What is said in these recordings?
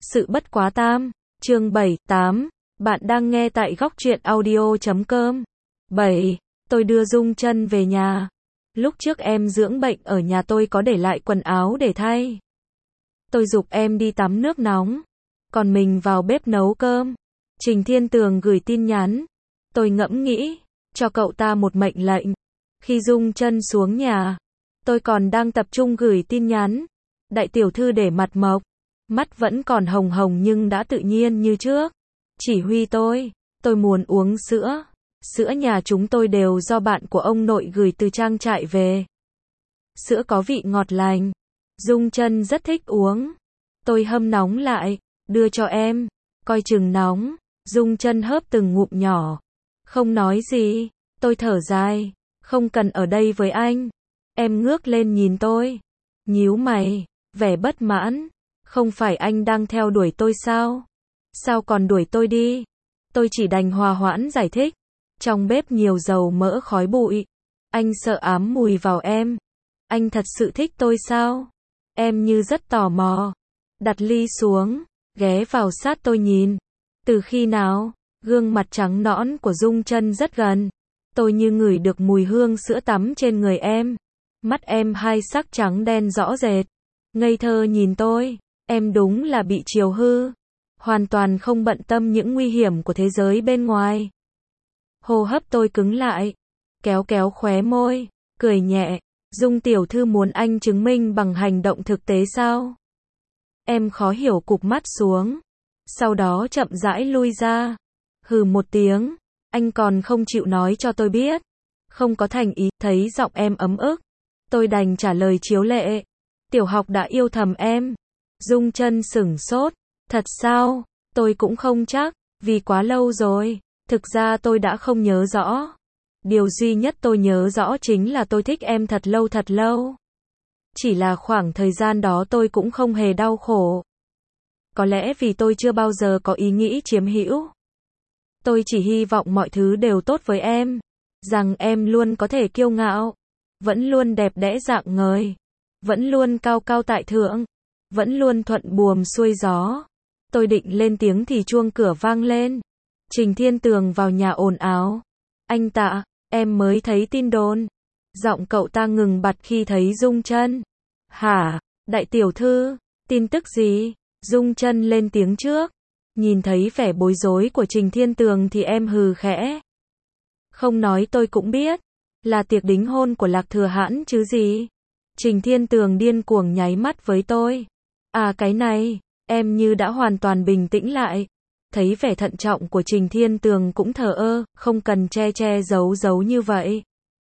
Sự bất quá tam, chương 7, 8. Bạn đang nghe tại góc truyện audio.com. 7. Tôi đưa Dung Chân về nhà. Lúc trước em dưỡng bệnh ở nhà tôi có để lại quần áo để thay. Tôi giục em đi tắm nước nóng, còn mình vào bếp nấu cơm. Trình Thiên Tường gửi tin nhắn. Tôi ngẫm nghĩ, cho cậu ta một mệnh lệnh. Khi Dung Chân xuống nhà, tôi còn đang tập trung gửi tin nhắn. Đại tiểu thư để mặt mộc, mắt vẫn còn hồng hồng nhưng đã tự nhiên như trước. Chỉ huy tôi muốn uống sữa. Sữa nhà chúng tôi đều do bạn của ông nội gửi từ trang trại về. Sữa có vị ngọt lành. Dung Chân rất thích uống. Tôi hâm nóng lại, đưa cho em. Coi chừng nóng. Dung Chân hớp từng ngụm nhỏ. Không nói gì. Tôi thở dài. Không cần ở đây với anh. Em ngước lên nhìn tôi. Nhíu mày, vẻ bất mãn. Không phải anh đang theo đuổi tôi sao? Sao còn đuổi tôi đi? Tôi chỉ đành hòa hoãn giải thích. Trong bếp nhiều dầu mỡ khói bụi. Anh sợ ám mùi vào em. Anh thật sự thích tôi sao? Em như rất tò mò. Đặt ly xuống, ghé vào sát tôi nhìn. Từ khi nào? Gương mặt trắng nõn của Dung Chân rất gần. Tôi như ngửi được mùi hương sữa tắm trên người em. Mắt em hai sắc trắng đen rõ rệt. Ngây thơ nhìn tôi. Em đúng là bị chiều hư. Hoàn toàn không bận tâm những nguy hiểm của thế giới bên ngoài. Hô hấp tôi cứng lại. Kéo kéo khóe môi. Cười nhẹ. Dung tiểu thư muốn anh chứng minh bằng hành động thực tế sao? Em khó hiểu cụp mắt xuống. Sau đó chậm rãi lui ra. Hừ một tiếng. Anh còn không chịu nói cho tôi biết. Không có thành ý. Thấy giọng em ấm ức. Tôi đành trả lời chiếu lệ. Tiểu học đã yêu thầm em. Dung Chân sửng sốt. Thật sao? Tôi cũng không chắc. Vì quá lâu rồi. Thực ra tôi đã không nhớ rõ. Điều duy nhất tôi nhớ rõ chính là tôi thích em thật lâu thật lâu. Chỉ là khoảng thời gian đó tôi cũng không hề đau khổ. Có lẽ vì tôi chưa bao giờ có ý nghĩ chiếm hữu. Tôi chỉ hy vọng mọi thứ đều tốt với em. Rằng em luôn có thể kiêu ngạo. Vẫn luôn đẹp đẽ rạng ngời. Vẫn luôn cao cao tại thượng. Vẫn luôn thuận buồm xuôi gió. Tôi định lên tiếng thì chuông cửa vang lên. Trình Thiên Tường vào nhà ồn ào. Anh Tạ, em mới thấy tin đồn. Giọng cậu ta ngừng bặt khi thấy Dung Chân. Hả, đại tiểu thư, tin tức gì? Dung Chân lên tiếng trước. Nhìn thấy vẻ bối rối của Trình Thiên Tường thì em hừ khẽ. Không nói tôi cũng biết. Là tiệc đính hôn của Lạc Thừa Hãn chứ gì? Trình Thiên Tường điên cuồng nháy mắt với tôi. À cái này, em như đã hoàn toàn bình tĩnh lại. Thấy vẻ thận trọng của Trình Thiên Tường cũng thờ ơ, không cần che che giấu giấu như vậy.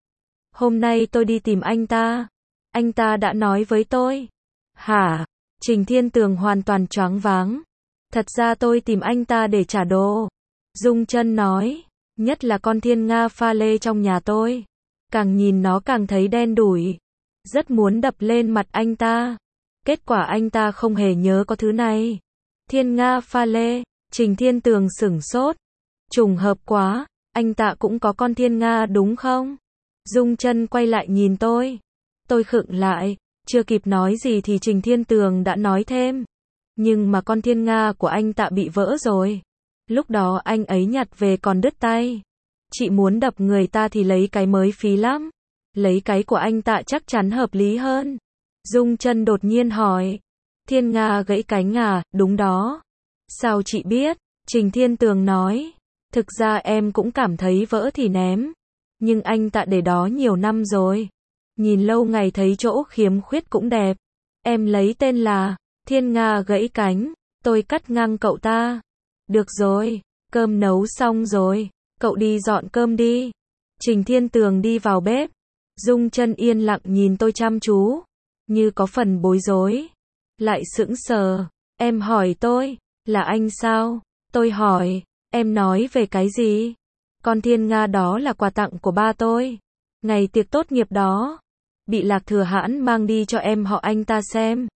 Hôm nay tôi đi tìm anh ta. Anh ta đã nói với tôi. Hả? Trình Thiên Tường hoàn toàn choáng váng. Thật ra tôi tìm anh ta để trả đồ. Dung Chân nói. Nhất là con thiên nga pha lê trong nhà tôi. Càng nhìn nó càng thấy đen đủi. Rất muốn đập lên mặt anh ta. Kết quả anh ta không hề nhớ có thứ này. Thiên nga pha lê. Trình Thiên Tường sửng sốt. Trùng hợp quá. Anh ta cũng có con thiên nga đúng không? Dung Chân quay lại nhìn tôi. Tôi khựng lại. Chưa kịp nói gì thì Trình Thiên Tường đã nói thêm. Nhưng mà con thiên nga của anh ta bị vỡ rồi. Lúc đó anh ấy nhặt về còn đứt tay. Chị muốn đập người ta thì lấy cái mới phí lắm. Lấy cái của anh ta chắc chắn hợp lý hơn. Dung Chân đột nhiên hỏi. Thiên nga gãy cánh à? Đúng đó. Sao chị biết? Trình Thiên Tường nói. Thực ra em cũng cảm thấy vỡ thì ném. Nhưng anh ta để đó nhiều năm rồi. Nhìn lâu ngày thấy chỗ khiếm khuyết cũng đẹp. Em lấy tên là Thiên nga gãy cánh. Tôi cắt ngang cậu ta. Được rồi, cơm nấu xong rồi. Cậu đi dọn cơm đi. Trình Thiên Tường đi vào bếp. Dung Chân yên lặng nhìn tôi chăm chú. Như có phần bối rối. Lại sững sờ. Em hỏi tôi. Là anh sao? Tôi hỏi. Em nói về cái gì? Con thiên nga đó là quà tặng của ba tôi. Ngày tiệc tốt nghiệp đó. Bị Lạc Thừa Hãn mang đi cho em họ anh ta xem.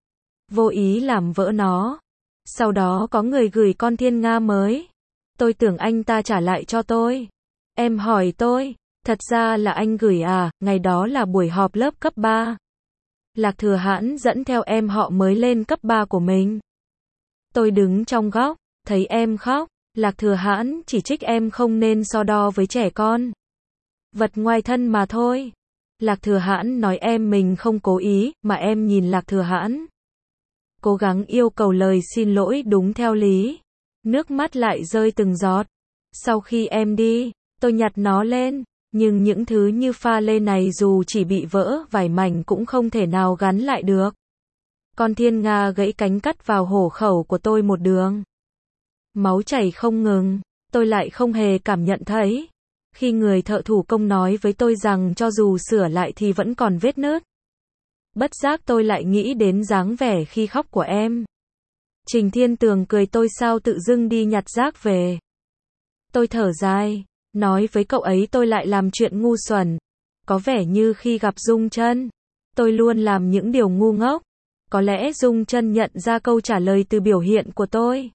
Vô ý làm vỡ nó. Sau đó có người gửi con thiên nga mới. Tôi tưởng anh ta trả lại cho tôi. Em hỏi tôi. Thật ra là anh gửi à? Ngày đó là buổi họp lớp cấp 3. Lạc Thừa Hãn dẫn theo em họ mới lên cấp 3 của mình. Tôi đứng trong góc, thấy em khóc. Lạc Thừa Hãn chỉ trích em không nên so đo với trẻ con. Vật ngoài thân mà thôi. Lạc Thừa Hãn nói em mình không cố ý, mà em nhìn Lạc Thừa Hãn. Cố gắng yêu cầu lời xin lỗi đúng theo lý. Nước mắt lại rơi từng giọt. Sau khi em đi, tôi nhặt nó lên. Nhưng những thứ như pha lê này dù chỉ bị vỡ vài mảnh cũng không thể nào gắn lại được. Con thiên nga gãy cánh cắt vào hổ khẩu của tôi một đường. Máu chảy không ngừng, tôi lại không hề cảm nhận thấy. Khi người thợ thủ công nói với tôi rằng cho dù sửa lại thì vẫn còn vết nứt. Bất giác tôi lại nghĩ đến dáng vẻ khi khóc của em. Trình Thiên Tường cười tôi sao tự dưng đi nhặt rác về. Tôi thở dài, nói với cậu ấy tôi lại làm chuyện ngu xuẩn. Có vẻ như khi gặp Dung Chân, tôi luôn làm những điều ngu ngốc. Có lẽ Dung Chân nhận ra câu trả lời từ biểu hiện của tôi.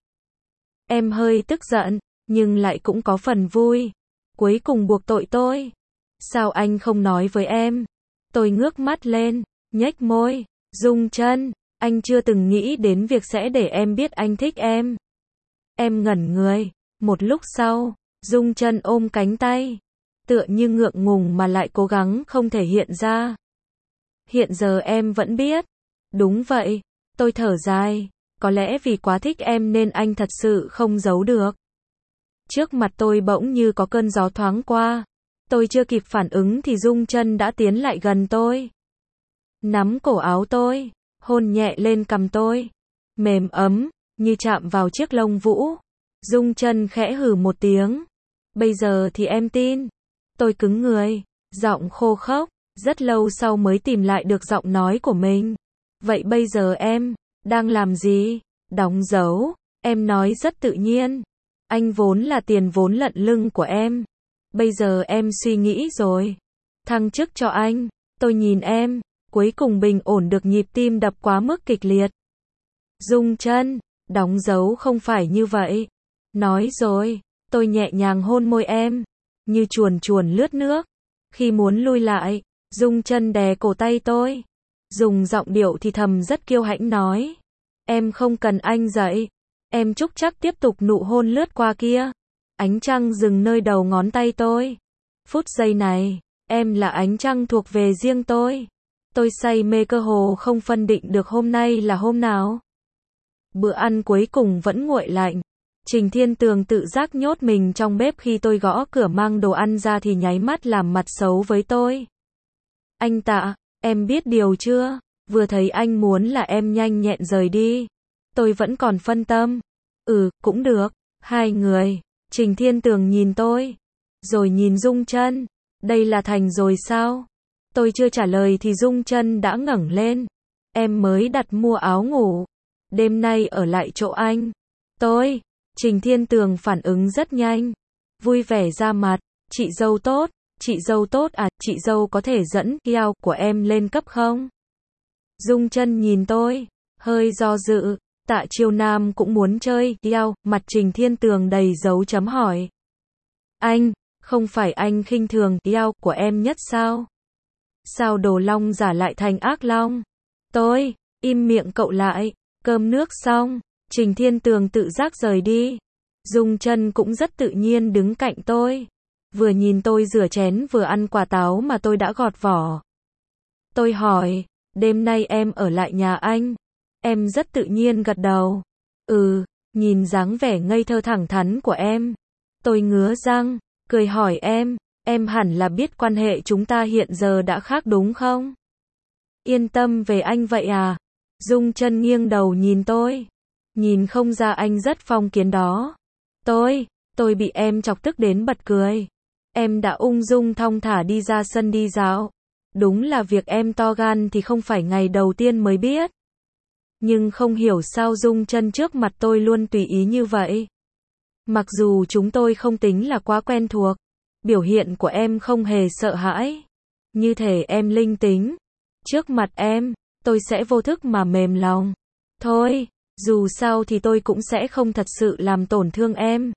Em hơi tức giận, nhưng lại cũng có phần vui. Cuối cùng buộc tội tôi. Sao anh không nói với em? Tôi ngước mắt lên, nhếch môi. Dung Chân, anh chưa từng nghĩ đến việc sẽ để em biết anh thích em. Em ngẩn người. Một lúc sau, Dung Chân ôm cánh tay. Tựa như ngượng ngùng mà lại cố gắng không thể hiện ra. Hiện giờ em vẫn biết. Đúng vậy. Tôi thở dài. Có lẽ vì quá thích em nên anh thật sự không giấu được. Trước mặt tôi bỗng như có cơn gió thoáng qua. Tôi chưa kịp phản ứng thì Dung Chân đã tiến lại gần tôi. Nắm cổ áo tôi, hôn nhẹ lên cằm tôi. Mềm ấm, như chạm vào chiếc lông vũ. Dung Chân khẽ hừ một tiếng. Bây giờ thì em tin. Tôi cứng người, giọng khô khốc, rất lâu sau mới tìm lại được giọng nói của mình. Vậy bây giờ em đang làm gì? Đóng dấu. Em nói rất tự nhiên. Anh vốn là tiền vốn lận lưng của em. Bây giờ em suy nghĩ rồi. Thăng chức cho anh. Tôi nhìn em, cuối cùng bình ổn được nhịp tim đập quá mức kịch liệt. Dung Chân, đóng dấu không phải như vậy. Nói rồi, tôi nhẹ nhàng hôn môi em, như chuồn chuồn lướt nước. Khi muốn lui lại, Dung Chân đè cổ tay tôi. Dùng giọng điệu thì thầm rất kiêu hãnh nói. Em không cần anh dạy. Em chúc chắc tiếp tục nụ hôn lướt qua kia. Ánh trăng dừng nơi đầu ngón tay tôi. Phút giây này, em là ánh trăng thuộc về riêng tôi. Tôi say mê cơ hồ không phân định được hôm nay là hôm nào. Bữa ăn cuối cùng vẫn nguội lạnh. Trình Thiên Tường tự giác nhốt mình trong bếp khi tôi gõ cửa mang đồ ăn ra thì nháy mắt làm mặt xấu với tôi. Anh Tạ, em biết điều chưa? Vừa thấy anh muốn là em nhanh nhẹn rời đi. Tôi vẫn còn phân tâm. Cũng được. Hai người. Trình Thiên Tường nhìn tôi. Rồi nhìn Dung Chân. Đây là thành rồi sao? Tôi chưa trả lời thì Dung Chân đã ngẩng lên. Em mới đặt mua áo ngủ. Đêm nay ở lại chỗ anh. Trình Thiên Tường phản ứng rất nhanh. Vui vẻ ra mặt. Chị dâu tốt. Chị dâu tốt à? Chị dâu có thể dẫn keo của em lên cấp không? Dung Chân nhìn tôi. Hơi do dự. Tạ Chiêu Nam cũng muốn chơi keo. Mặt Trình Thiên Tường đầy dấu chấm hỏi. Anh, không phải anh khinh thường keo của em nhất sao? Sao đồ long giả lại thành ác long? Tôi, im miệng cậu lại. Cơm nước xong, Trình Thiên Tường tự giác rời đi. Dung Chân cũng rất tự nhiên đứng cạnh tôi. Vừa nhìn tôi rửa chén vừa ăn quả táo mà tôi đã gọt vỏ. Tôi hỏi, đêm nay em ở lại nhà anh? Em rất tự nhiên gật đầu. Nhìn dáng vẻ ngây thơ thẳng thắn của em. Tôi ngứa răng, cười hỏi em hẳn là biết quan hệ chúng ta hiện giờ đã khác đúng không? Yên tâm về anh vậy à? Dung Chân nghiêng đầu nhìn tôi. Nhìn không ra anh rất phong kiến đó. Tôi bị em chọc tức đến bật cười. Em đã ung dung thong thả đi ra sân đi dạo. Đúng là việc em to gan thì không phải ngày đầu tiên mới biết. Nhưng không hiểu sao Dung Chân trước mặt tôi luôn tùy ý như vậy. Mặc dù chúng tôi không tính là quá quen thuộc. Biểu hiện của em không hề sợ hãi. Như thể em linh tính. Trước mặt em, tôi sẽ vô thức mà mềm lòng. Thôi, dù sao thì tôi cũng sẽ không thật sự làm tổn thương em.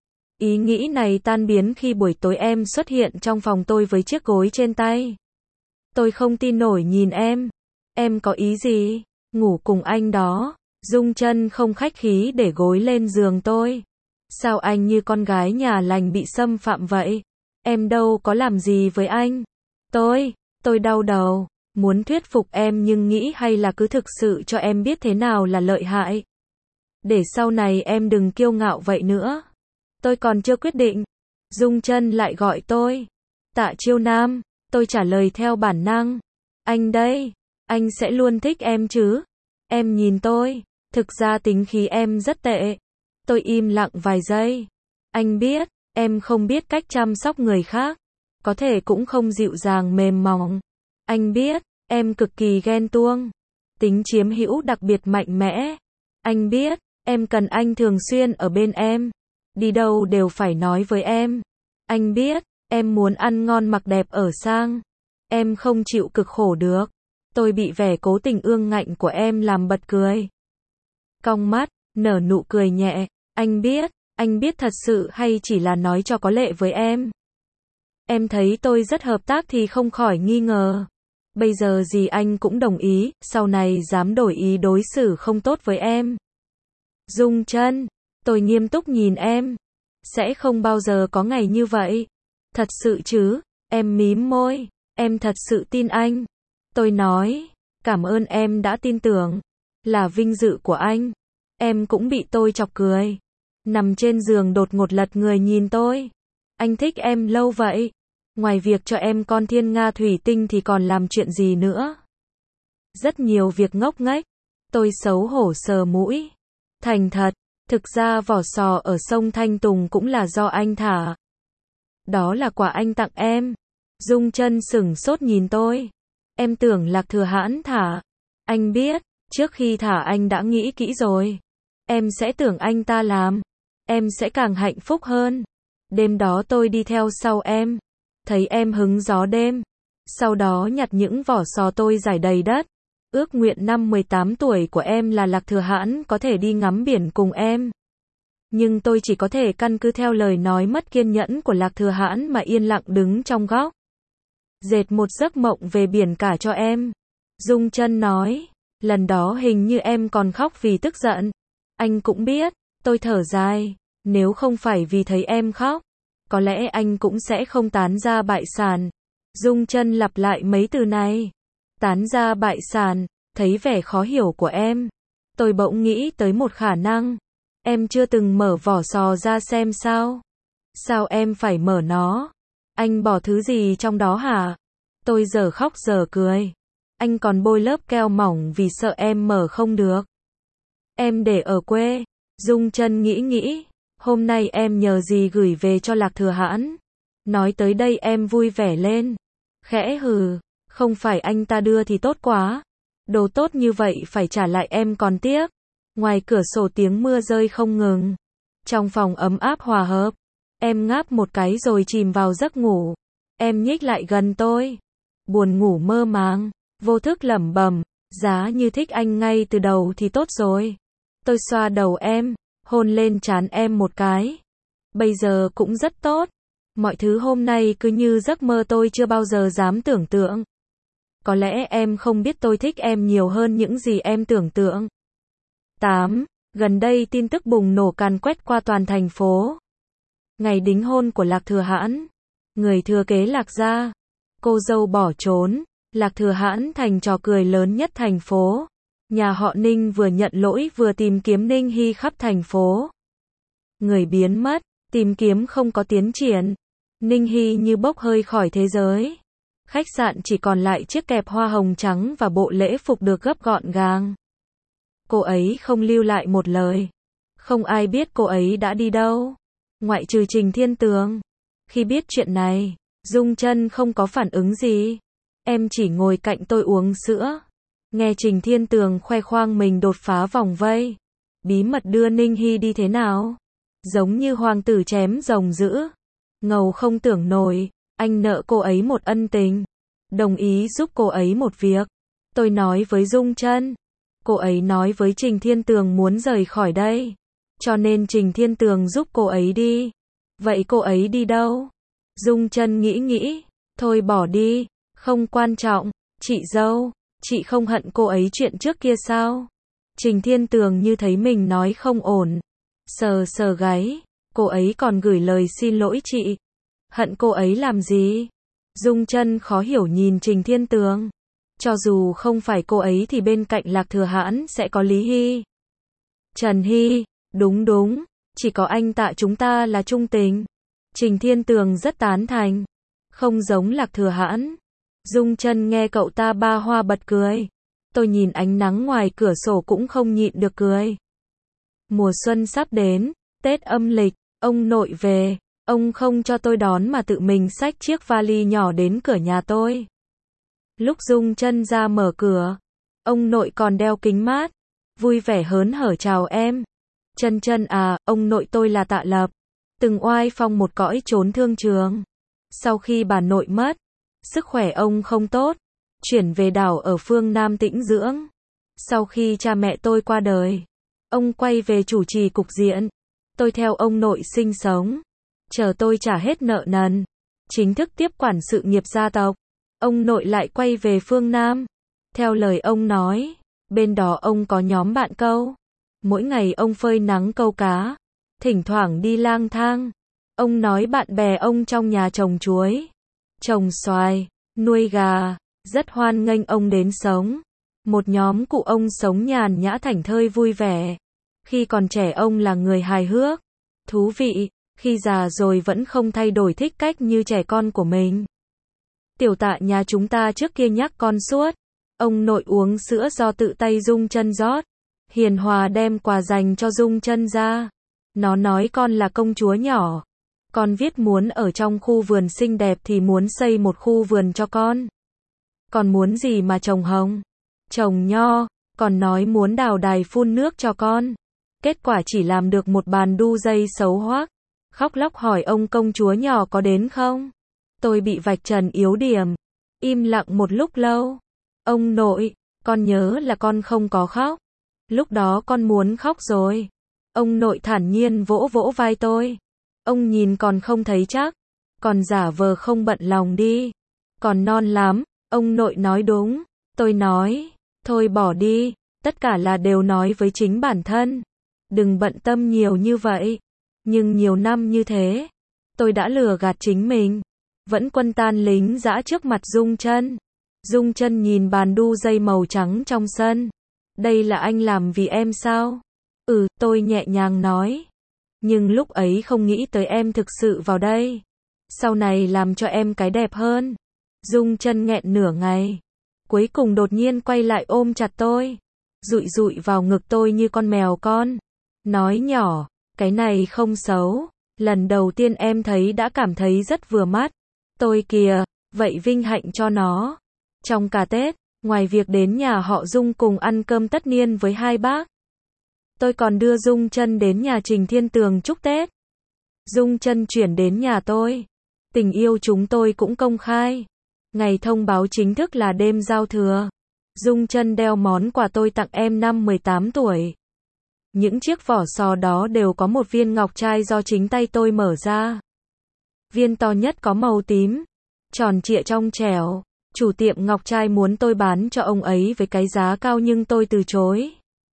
Ý nghĩ này tan biến khi buổi tối em xuất hiện trong phòng tôi với chiếc gối trên tay. Tôi không tin nổi nhìn em. Em có ý gì? Ngủ cùng anh đó. Dung Chân không khách khí để gối lên giường tôi. Sao anh như con gái nhà lành bị xâm phạm vậy? Em đâu có làm gì với anh. Tôi đau đầu, muốn thuyết phục em nhưng nghĩ hay là cứ thực sự cho em biết thế nào là lợi hại. Để sau này em đừng kiêu ngạo vậy nữa. Tôi còn chưa quyết định. Dung Chân lại gọi tôi. Tạ Chiêu Nam, tôi trả lời theo bản năng. Anh đây, anh sẽ luôn thích em chứ? Em nhìn tôi, thực ra tính khí em rất tệ. Tôi im lặng vài giây. Anh biết, em không biết cách chăm sóc người khác. Có thể cũng không dịu dàng mềm mỏng. Anh biết, em cực kỳ ghen tuông. Tính chiếm hữu đặc biệt mạnh mẽ. Anh biết, em cần anh thường xuyên ở bên em. Đi đâu đều phải nói với em. Anh biết, em muốn ăn ngon mặc đẹp ở sang. Em không chịu cực khổ được. Tôi bị vẻ cố tình ương ngạnh của em làm bật cười. Cong mắt, nở nụ cười nhẹ. Anh biết thật sự hay chỉ là nói cho có lệ với em. Em thấy tôi rất hợp tác thì không khỏi nghi ngờ. Bây giờ gì anh cũng đồng ý, sau này dám đổi ý đối xử không tốt với em. Dung Chân, tôi nghiêm túc nhìn em. Sẽ không bao giờ có ngày như vậy. Thật sự chứ? Em mím môi. Em thật sự tin anh. Tôi nói, cảm ơn em đã tin tưởng. Là vinh dự của anh. Em cũng bị tôi chọc cười. Nằm trên giường đột ngột lật người nhìn tôi. Anh thích em lâu vậy. Ngoài việc cho em con thiên nga thủy tinh thì còn làm chuyện gì nữa? Rất nhiều việc ngốc nghếch. Tôi xấu hổ sờ mũi. Thành thật, thực ra vỏ sò ở sông Thanh Tùng cũng là do anh thả. Đó là quà anh tặng em. Dung Chân sửng sốt nhìn tôi. Em tưởng Lạc Thừa Hãn thả. Anh biết, trước khi thả anh đã nghĩ kỹ rồi. Em sẽ tưởng anh ta làm. Em sẽ càng hạnh phúc hơn. Đêm đó tôi đi theo sau em. Thấy em hứng gió đêm. Sau đó nhặt những vỏ sò tôi rải đầy đất. Ước nguyện năm 18 tuổi của em là Lạc Thừa Hãn có thể đi ngắm biển cùng em. Nhưng tôi chỉ có thể căn cứ theo lời nói mất kiên nhẫn của Lạc Thừa Hãn mà yên lặng đứng trong góc. Dệt một giấc mộng về biển cả cho em. Dung Chân nói. Lần đó hình như em còn khóc vì tức giận. Anh cũng biết. Tôi thở dài. Nếu không phải vì thấy em khóc, có lẽ anh cũng sẽ không tán gia bại sản. Dung Chân lặp lại mấy từ này. Tán gia bại sản. Thấy vẻ khó hiểu của em, tôi bỗng nghĩ tới một khả năng. Em chưa từng mở vỏ sò ra xem sao? Sao em phải mở nó? Anh bỏ thứ gì trong đó hả? Tôi giờ khóc giờ cười. Anh còn bôi lớp keo mỏng vì sợ em mở không được. Em để ở quê. Dung Chân nghĩ. Hôm nay em nhờ gì gửi về cho Lạc Thừa Hãn? Nói tới đây em vui vẻ lên. Khẽ hừ. Không phải anh ta đưa thì tốt quá. Đồ tốt như vậy phải trả lại em còn tiếc. Ngoài cửa sổ tiếng mưa rơi không ngừng. Trong phòng ấm áp hòa hợp. Em ngáp một cái rồi chìm vào giấc ngủ. Em nhích lại gần tôi. Buồn ngủ mơ màng. Vô thức lẩm bẩm. Giá như thích anh ngay từ đầu thì tốt rồi. Tôi xoa đầu em. Hôn lên trán em một cái. Bây giờ cũng rất tốt. Mọi thứ hôm nay cứ như giấc mơ tôi chưa bao giờ dám tưởng tượng. Có lẽ em không biết tôi thích em nhiều hơn những gì em tưởng tượng. 8. Gần đây tin tức bùng nổ càn quét qua toàn thành phố. Ngày đính hôn của Lạc Thừa Hãn. Người thừa kế Lạc gia. Cô dâu bỏ trốn. Lạc Thừa Hãn thành trò cười lớn nhất thành phố. Nhà họ Ninh vừa nhận lỗi vừa tìm kiếm Ninh Hy khắp thành phố. Người biến mất. Tìm kiếm không có tiến triển. Ninh Hy như bốc hơi khỏi thế giới. Khách sạn chỉ còn lại chiếc kẹp hoa hồng trắng và bộ lễ phục được gấp gọn gàng. Cô ấy không lưu lại một lời. Không ai biết cô ấy đã đi đâu. Ngoại trừ Trình Thiên Tường. Khi biết chuyện này, Dung Chân không có phản ứng gì. Em chỉ ngồi cạnh tôi uống sữa. Nghe Trình Thiên Tường khoe khoang mình đột phá vòng vây. Bí mật đưa Ninh Hy đi thế nào? Giống như hoàng tử chém rồng dữ. Ngầu không tưởng nổi. Anh nợ cô ấy một ân tình. Đồng ý giúp cô ấy một việc. Tôi nói với Dung Chân. Cô ấy nói với Trình Thiên Tường muốn rời khỏi đây. Cho nên Trình Thiên Tường giúp cô ấy đi. Vậy cô ấy đi đâu? Dung Chân nghĩ. Thôi bỏ đi. Không quan trọng. Chị dâu. Chị không hận cô ấy chuyện trước kia sao? Trình Thiên Tường như thấy mình nói không ổn. Sờ sờ gáy. Cô ấy còn gửi lời xin lỗi chị. Hận cô ấy làm gì? Dung Chân khó hiểu nhìn Trình Thiên Tường. Cho dù không phải cô ấy thì bên cạnh Lạc Thừa Hãn sẽ có Lý Hy. Trần Hy, đúng đúng, chỉ có anh Tạ chúng ta là trung tình. Trình Thiên Tường rất tán thành. Không giống Lạc Thừa Hãn. Dung Chân nghe cậu ta ba hoa bật cười. Tôi nhìn ánh nắng ngoài cửa sổ cũng không nhịn được cười. Mùa xuân sắp đến, Tết âm lịch, ông nội về, ông không cho tôi đón mà tự mình xách chiếc vali nhỏ đến cửa nhà tôi. Lúc Dung Chân ra mở cửa, ông nội còn đeo kính mát, vui vẻ hớn hở chào em. Chân Chân à, ông nội tôi là Tạ Lập, từng oai phong một cõi trốn thương trường. Sau khi bà nội mất, sức khỏe ông không tốt, chuyển về đảo ở phương Nam tĩnh dưỡng. Sau khi cha mẹ tôi qua đời, ông quay về chủ trì cục diện. Tôi theo ông nội sinh sống, chờ tôi trả hết nợ nần, chính thức tiếp quản sự nghiệp gia tộc. Ông nội lại quay về phương Nam. Theo lời ông nói, bên đó ông có nhóm bạn câu. Mỗi ngày ông phơi nắng câu cá, thỉnh thoảng đi lang thang. Ông nói bạn bè ông trong nhà trồng chuối, trồng xoài, nuôi gà, rất hoan nghênh ông đến sống. Một nhóm cụ ông sống nhàn nhã thảnh thơi vui vẻ. Khi còn trẻ ông là người hài hước, thú vị, khi già rồi vẫn không thay đổi thích cách như trẻ con của mình. Tiểu Tạ nhà chúng ta trước kia nhắc con suốt. Ông nội uống sữa do tự tay Dung Chân rót. Hiền hòa đem quà dành cho Dung Chân ra. Nó nói con là công chúa nhỏ. Con viết muốn ở trong khu vườn xinh đẹp thì muốn xây một khu vườn cho con. Còn muốn gì mà trồng hồng, trồng nho, còn nói muốn đào đài phun nước cho con. Kết quả chỉ làm được một bàn đu dây xấu hoắc. Khóc lóc hỏi ông công chúa nhỏ có đến không? Tôi bị vạch trần yếu điểm. Im lặng một lúc lâu. Ông nội, con nhớ là con không có khóc. Lúc đó con muốn khóc rồi. Ông nội thản nhiên vỗ vỗ vai tôi. Ông nhìn còn không thấy chắc. Còn giả vờ không bận lòng đi. Còn non lắm. Ông nội nói đúng. Tôi nói, thôi bỏ đi. Tất cả là đều nói với chính bản thân. Đừng bận tâm nhiều như vậy. Nhưng nhiều năm như thế, tôi đã lừa gạt chính mình. Vẫn quân tan lính dã trước mặt Dung Chân. Dung Chân nhìn bàn đu dây màu trắng trong sân. Đây là anh làm vì em sao? Tôi nhẹ nhàng nói. Nhưng lúc ấy không nghĩ tới em thực sự vào đây. Sau này làm cho em cái đẹp hơn. Dung Chân nghẹn nửa ngày. Cuối cùng đột nhiên quay lại ôm chặt tôi. Dụi dụi vào ngực tôi như con mèo con. Nói nhỏ, cái này không xấu. Lần đầu tiên em thấy đã cảm thấy rất vừa mắt. Tôi kìa, vậy vinh hạnh cho nó. Trong cả Tết, ngoài việc đến nhà họ Dung cùng ăn cơm tất niên với hai bác, tôi còn đưa Dung Chân đến nhà Trình Thiên Tường chúc Tết. Dung Chân chuyển đến nhà tôi. Tình yêu chúng tôi cũng công khai. Ngày thông báo chính thức là đêm giao thừa. Dung Chân đeo món quà tôi tặng em năm 18 tuổi. Những chiếc vỏ sò đó đều có một viên ngọc trai do chính tay tôi mở ra. Viên to nhất có màu tím, tròn trịa trong trẻo. Chủ tiệm ngọc trai muốn tôi bán cho ông ấy với cái giá cao nhưng tôi từ chối.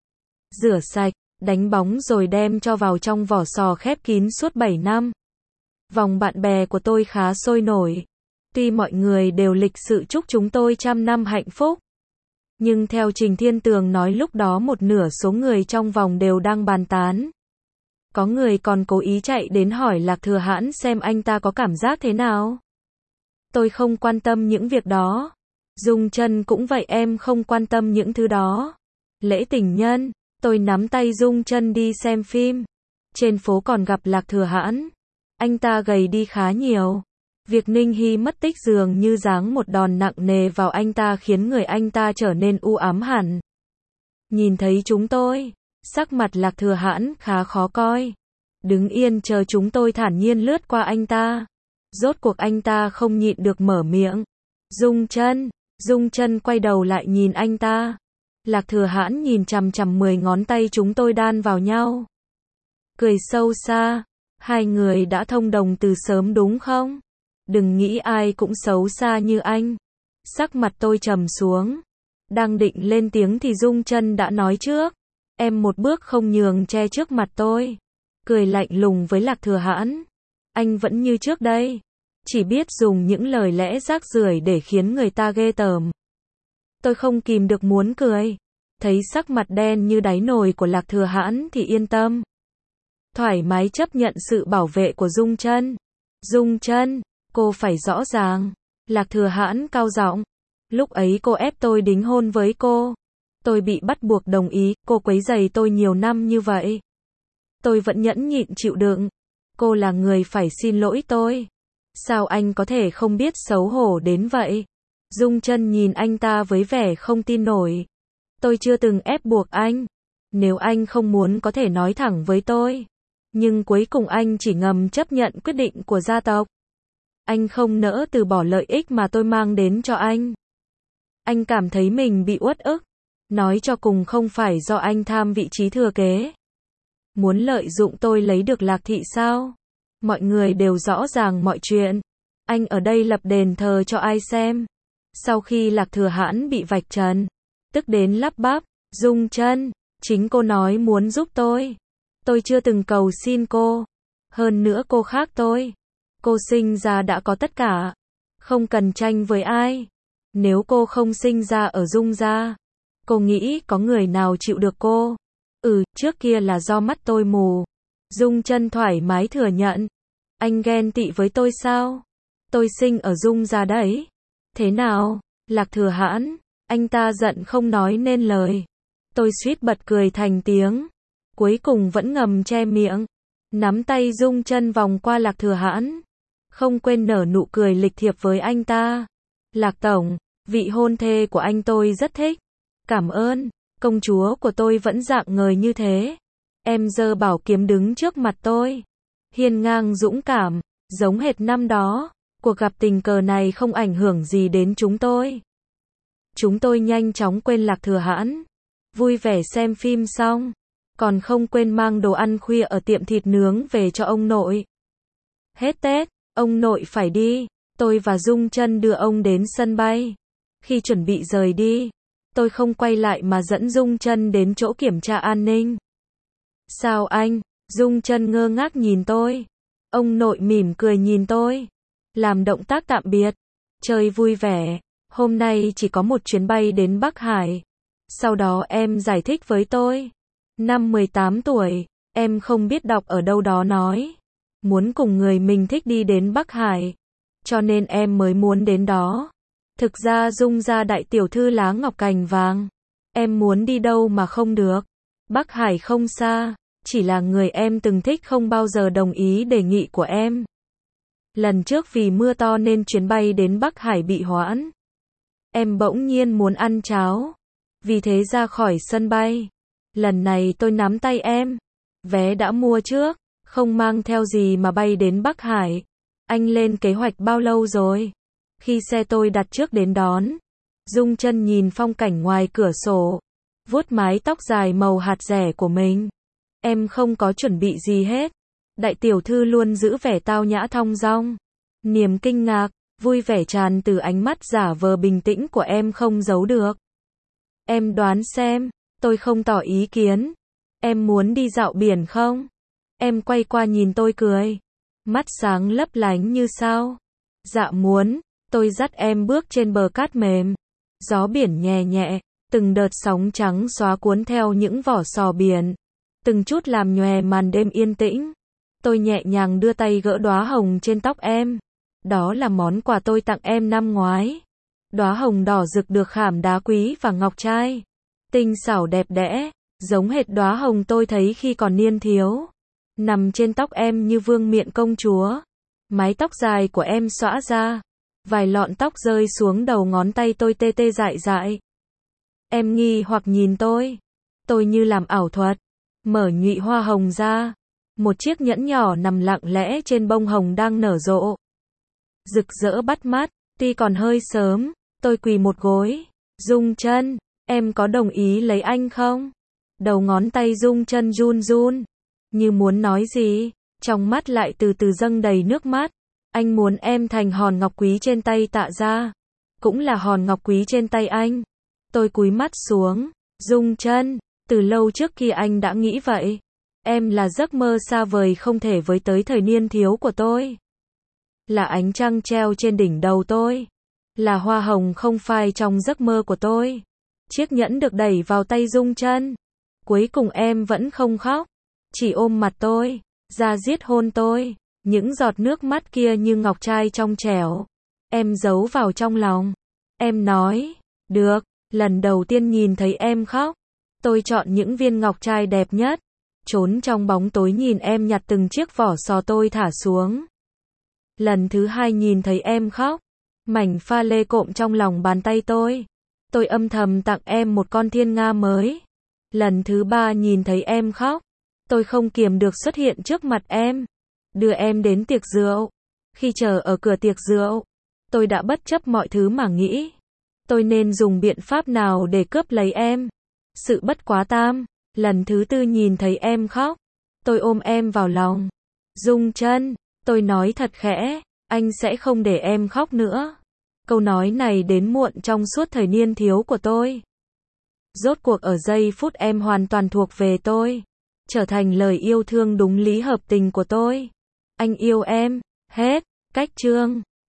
Rửa sạch, đánh bóng rồi đem cho vào trong vỏ sò khép kín suốt 7 năm. Vòng bạn bè của tôi khá sôi nổi. Tuy mọi người đều lịch sự chúc chúng tôi 100 năm hạnh phúc. Nhưng theo Trình Thiên Tường nói lúc đó một nửa số người trong vòng đều đang bàn tán. Có người còn cố ý chạy đến hỏi Lạc Thừa Hãn xem anh ta có cảm giác thế nào. Tôi không quan tâm những việc đó. Dung Chân cũng vậy, em không quan tâm những thứ đó. Lễ tình nhân, tôi nắm tay Dung Chân đi xem phim. Trên phố còn gặp Lạc Thừa Hãn. Anh ta gầy đi khá nhiều. Việc Ninh Hy mất tích dường như giáng một đòn nặng nề vào anh ta khiến người anh ta trở nên u ám hẳn. Nhìn thấy chúng tôi, sắc mặt Lạc Thừa Hãn khá khó coi. Đứng yên chờ chúng tôi thản nhiên lướt qua anh ta. Rốt cuộc anh ta không nhịn được mở miệng. Dung Chân quay đầu lại nhìn anh ta. Lạc Thừa Hãn nhìn chằm chằm 10 ngón tay chúng tôi đan vào nhau. Cười sâu xa. Hai người đã thông đồng từ sớm đúng không? Đừng nghĩ ai cũng xấu xa như anh. Sắc mặt tôi trầm xuống. Đang định lên tiếng thì Dung Chân đã nói trước. Em một bước không nhường che trước mặt tôi. Cười lạnh lùng với Lạc Thừa Hãn. Anh vẫn như trước đây. Chỉ biết dùng những lời lẽ rác rưởi để khiến người ta ghê tởm. Tôi không kìm được muốn cười. Thấy sắc mặt đen như đáy nồi của Lạc Thừa Hãn thì yên tâm. Thoải mái chấp nhận sự bảo vệ của Dung Chân. Dung Chân, cô phải rõ ràng. Lạc Thừa Hãn cao giọng. Lúc ấy cô ép tôi đính hôn với cô. Tôi bị bắt buộc đồng ý, cô quấy rầy tôi nhiều năm như vậy. Tôi vẫn nhẫn nhịn chịu đựng. Cô là người phải xin lỗi tôi. Sao anh có thể không biết xấu hổ đến vậy? Dung Chân nhìn anh ta với vẻ không tin nổi. Tôi chưa từng ép buộc anh. Nếu anh không muốn có thể nói thẳng với tôi. Nhưng cuối cùng anh chỉ ngầm chấp nhận quyết định của gia tộc. Anh không nỡ từ bỏ lợi ích mà tôi mang đến cho anh. Anh cảm thấy mình bị uất ức. Nói cho cùng không phải do anh tham vị trí thừa kế. Muốn lợi dụng tôi lấy được Lạc thị sao? Mọi người đều rõ ràng mọi chuyện. Anh ở đây lập đền thờ cho ai xem? Sau khi Lạc Thừa Hãn bị vạch trần, tức đến lắp bắp, Dung Chân, chính cô nói muốn giúp tôi. Tôi chưa từng cầu xin cô. Hơn nữa cô khác tôi. Cô sinh ra đã có tất cả. Không cần tranh với ai. Nếu cô không sinh ra ở Dung gia, cô nghĩ có người nào chịu được cô? Trước kia là do mắt tôi mù. Dung Chân thoải mái thừa nhận. Anh ghen tị với tôi sao? Tôi sinh ở Dung gia đấy. Thế nào? Lạc Thừa Hãn, anh ta giận không nói nên lời. Tôi suýt bật cười thành tiếng. Cuối cùng vẫn ngầm che miệng. Nắm tay Dung Chân vòng qua Lạc Thừa Hãn. Không quên nở nụ cười lịch thiệp với anh ta. Lạc tổng, vị hôn thê của anh tôi rất thích. Cảm ơn, công chúa của tôi vẫn rạng ngời như thế. Em giơ bảo kiếm đứng trước mặt tôi. Hiên ngang dũng cảm, giống hệt năm đó. Cuộc gặp tình cờ này không ảnh hưởng gì đến chúng tôi. Chúng tôi nhanh chóng quên Lạc Thừa Hãn. Vui vẻ xem phim xong. Còn không quên mang đồ ăn khuya ở tiệm thịt nướng về cho ông nội. Hết Tết, ông nội phải đi. Tôi và Dung Chân đưa ông đến sân bay. Khi chuẩn bị rời đi, tôi không quay lại mà dẫn Dung Chân đến chỗ kiểm tra an ninh. Sao anh? Dung Chân ngơ ngác nhìn tôi. Ông nội mỉm cười nhìn tôi. Làm động tác tạm biệt. Chơi vui vẻ. Hôm nay chỉ có một chuyến bay đến Bắc Hải. Sau đó em giải thích với tôi. Năm 18 tuổi, em không biết đọc ở đâu đó nói. Muốn cùng người mình thích đi đến Bắc Hải. Cho nên em mới muốn đến đó. Thực ra Dung gia đại tiểu thư lá ngọc cành vàng. Em muốn đi đâu mà không được. Bắc Hải không xa. Chỉ là người em từng thích không bao giờ đồng ý đề nghị của em. Lần trước vì mưa to nên chuyến bay đến Bắc Hải bị hoãn. Em bỗng nhiên muốn ăn cháo. Vì thế ra khỏi sân bay. Lần này tôi nắm tay em. Vé đã mua trước. Không mang theo gì mà bay đến Bắc Hải. Anh lên kế hoạch bao lâu rồi? Khi xe tôi đặt trước đến đón. Dung Chân nhìn phong cảnh ngoài cửa sổ. Vuốt mái tóc dài màu hạt dẻ của mình. Em không có chuẩn bị gì hết. Đại tiểu thư luôn giữ vẻ tao nhã thong dong. Niềm kinh ngạc, vui vẻ tràn từ ánh mắt giả vờ bình tĩnh của em không giấu được. Em đoán xem, tôi không tỏ ý kiến. Em muốn đi dạo biển không? Em quay qua nhìn tôi cười. Mắt sáng lấp lánh như sao. Dạ muốn, tôi dắt em bước trên bờ cát mềm. Gió biển nhẹ nhẹ, từng đợt sóng trắng xóa cuốn theo những vỏ sò biển. Từng chút làm nhòe màn đêm yên tĩnh. Tôi nhẹ nhàng đưa tay gỡ đóa hồng trên tóc em. Đó là món quà tôi tặng em năm ngoái. Đóa hồng đỏ rực được khảm đá quý và ngọc trai. Tinh xảo đẹp đẽ, giống hệt đóa hồng tôi thấy khi còn niên thiếu. Nằm trên tóc em như vương miện công chúa. Mái tóc dài của em xõa ra. Vài lọn tóc rơi xuống đầu ngón tay tôi tê tê dại dại. Em nghi hoặc nhìn tôi. Tôi như làm ảo thuật. Mở nhụy hoa hồng ra. Một chiếc nhẫn nhỏ nằm lặng lẽ trên bông hồng đang nở rộ. Rực rỡ bắt mắt, tuy còn hơi sớm, tôi quỳ một gối. Dung Chân, em có đồng ý lấy anh không? Đầu ngón tay Dung Chân run run, như muốn nói gì, trong mắt lại từ từ dâng đầy nước mắt. Anh muốn em thành hòn ngọc quý trên tay Tạ gia, cũng là hòn ngọc quý trên tay anh. Tôi cúi mắt xuống. Dung Chân, Từ lâu trước khi anh đã nghĩ vậy. Em là giấc mơ xa vời không thể với tới thời niên thiếu của tôi. Là ánh trăng treo trên đỉnh đầu tôi. Là hoa hồng không phai trong giấc mơ của tôi. Chiếc nhẫn được đẩy vào tay Dung Trân. Cuối cùng em vẫn không khóc. Chỉ ôm mặt tôi. Da diết hôn tôi. Những giọt nước mắt kia như ngọc trai trong trẻo. Em giấu vào trong lòng. Em nói, được, lần đầu tiên nhìn thấy em khóc. Tôi chọn những viên ngọc trai đẹp nhất. Trốn trong bóng tối nhìn em nhặt từng chiếc vỏ sò tôi thả xuống. Lần thứ hai nhìn thấy em khóc. Mảnh pha lê cộm trong lòng bàn tay tôi. Tôi âm thầm tặng em một con thiên nga mới. Lần thứ ba nhìn thấy em khóc. Tôi không kiềm được xuất hiện trước mặt em. Đưa em đến tiệc rượu. Khi chờ ở cửa tiệc rượu, tôi đã bất chấp mọi thứ mà nghĩ. Tôi nên dùng biện pháp nào để cướp lấy em. Sự bất quá tam. Lần thứ tư nhìn thấy em khóc. Tôi ôm em vào lòng. Dung Trân, tôi nói thật khẽ, anh sẽ không để em khóc nữa. Câu nói này đến muộn trong suốt thời niên thiếu của tôi. Rốt cuộc ở giây phút em hoàn toàn thuộc về tôi. Trở thành lời yêu thương đúng lý hợp tình của tôi. Anh yêu em, hết, cách chương.